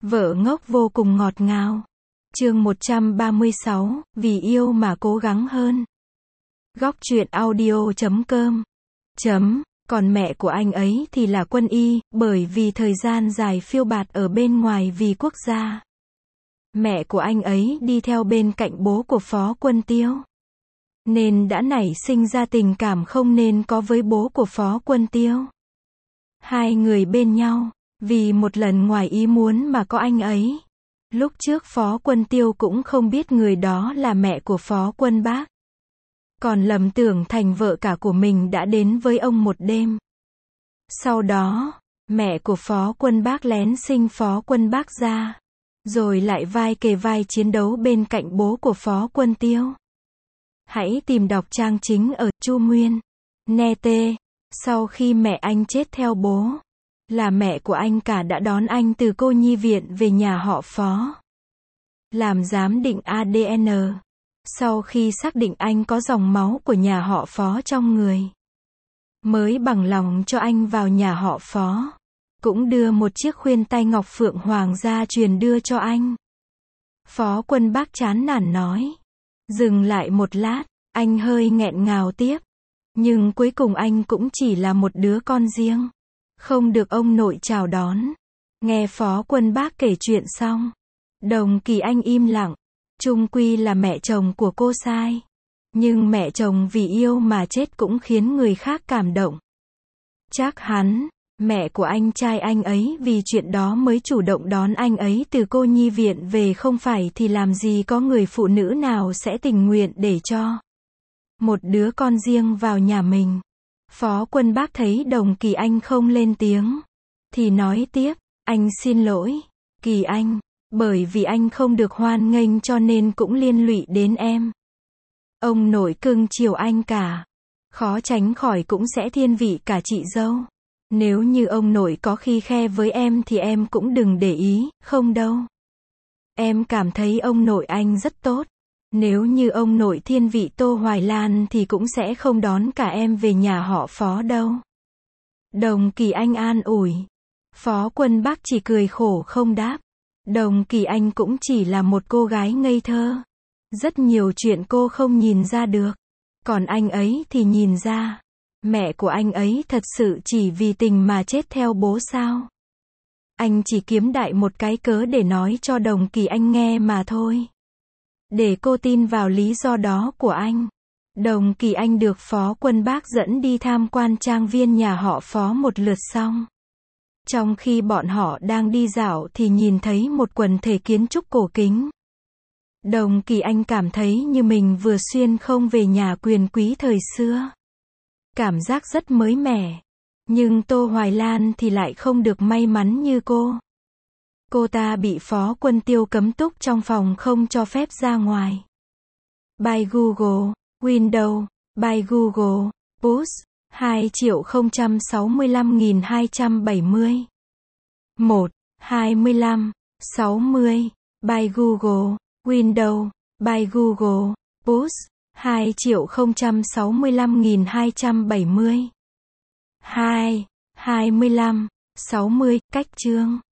Vợ ngốc vô cùng ngọt ngào. Chương 136, vì yêu mà cố gắng hơn. Góc truyện audio.com. Còn mẹ của anh ấy thì là quân y, bởi vì thời gian dài phiêu bạt ở bên ngoài vì quốc gia. Mẹ của anh ấy đi theo bên cạnh bố của Phó Quân Tiêu, nên đã nảy sinh ra tình cảm không nên có với bố của Phó Quân Tiêu. Hai người bên nhau, vì một lần ngoài ý muốn mà có anh ấy. Lúc trước Phó Quân Tiêu cũng không biết người đó là mẹ của Phó Quân Bác, còn lầm tưởng thành vợ cả của mình đã đến với ông một đêm. Sau đó, mẹ của Phó Quân Bác lén sinh Phó Quân Bác ra, rồi lại vai kề vai chiến đấu bên cạnh bố của Phó Quân Tiêu. Hãy tìm đọc trang chính ở Chu Nguyên. Nete. Sau khi mẹ anh chết theo bố, là mẹ của anh cả đã đón anh từ cô nhi viện về nhà họ Phó, làm giám định ADN. Sau khi xác định anh có dòng máu của nhà họ Phó trong người, mới bằng lòng cho anh vào nhà họ Phó. Cũng đưa một chiếc khuyên tai ngọc phượng hoàng gia truyền đưa cho anh. Phó Quân Bác chán nản nói. Dừng lại một lát, anh hơi nghẹn ngào tiếp. Nhưng cuối cùng anh cũng chỉ là một đứa con riêng, không được ông nội chào đón. Nghe Phó Quân Bác kể chuyện xong, Đồng Kỳ Anh im lặng. Chung quy là mẹ chồng của cô sai, nhưng mẹ chồng vì yêu mà chết cũng khiến người khác cảm động. Chắc hẳn mẹ của anh trai anh ấy vì chuyện đó mới chủ động đón anh ấy từ cô nhi viện về, không phải thì làm gì có người phụ nữ nào sẽ tình nguyện để cho một đứa con riêng vào nhà mình. Phó Quân Bác thấy Đồng Kỳ Anh không lên tiếng, thì nói tiếp, anh xin lỗi, Kỳ Anh, bởi vì anh không được hoan nghênh cho nên cũng liên lụy đến em. Ông nội cưng chiều anh cả, khó tránh khỏi cũng sẽ thiên vị cả chị dâu. Nếu như ông nội có khi khe với em thì em cũng đừng để ý, không đâu. Em cảm thấy ông nội anh rất tốt. Nếu như ông nội thiên vị Tô Hoài Lan thì cũng sẽ không đón cả em về nhà họ Phó đâu. Đồng Kỳ Anh an ủi. Phó Quân Bác chỉ cười khổ không đáp. Đồng Kỳ Anh cũng chỉ là một cô gái ngây thơ. Rất nhiều chuyện cô không nhìn ra được. Còn anh ấy thì nhìn ra. Mẹ của anh ấy thật sự chỉ vì tình mà chết theo bố sao? Anh chỉ kiếm đại một cái cớ để nói cho Đồng Kỳ Anh nghe mà thôi. Để cô tin vào lý do đó của anh. Đồng Kỳ Anh được Phó Quân Bác dẫn đi tham quan trang viên nhà họ Phó một lượt xong. Trong khi bọn họ đang đi dạo thì nhìn thấy một quần thể kiến trúc cổ kính. Đồng Kỳ Anh cảm thấy như mình vừa xuyên không về nhà quyền quý thời xưa. Cảm giác rất mới mẻ. Nhưng Tô Hoài Lan thì lại không được may mắn như cô. Cô ta bị Phó Quân Tiêu cấm túc trong phòng không cho phép ra ngoài. By Google, Windows, by Google, Push, 2.065.270. 1, 25, 60, by Google, Windows, by Google, Push, 2.065.270. 2, 25, 60, cách chương.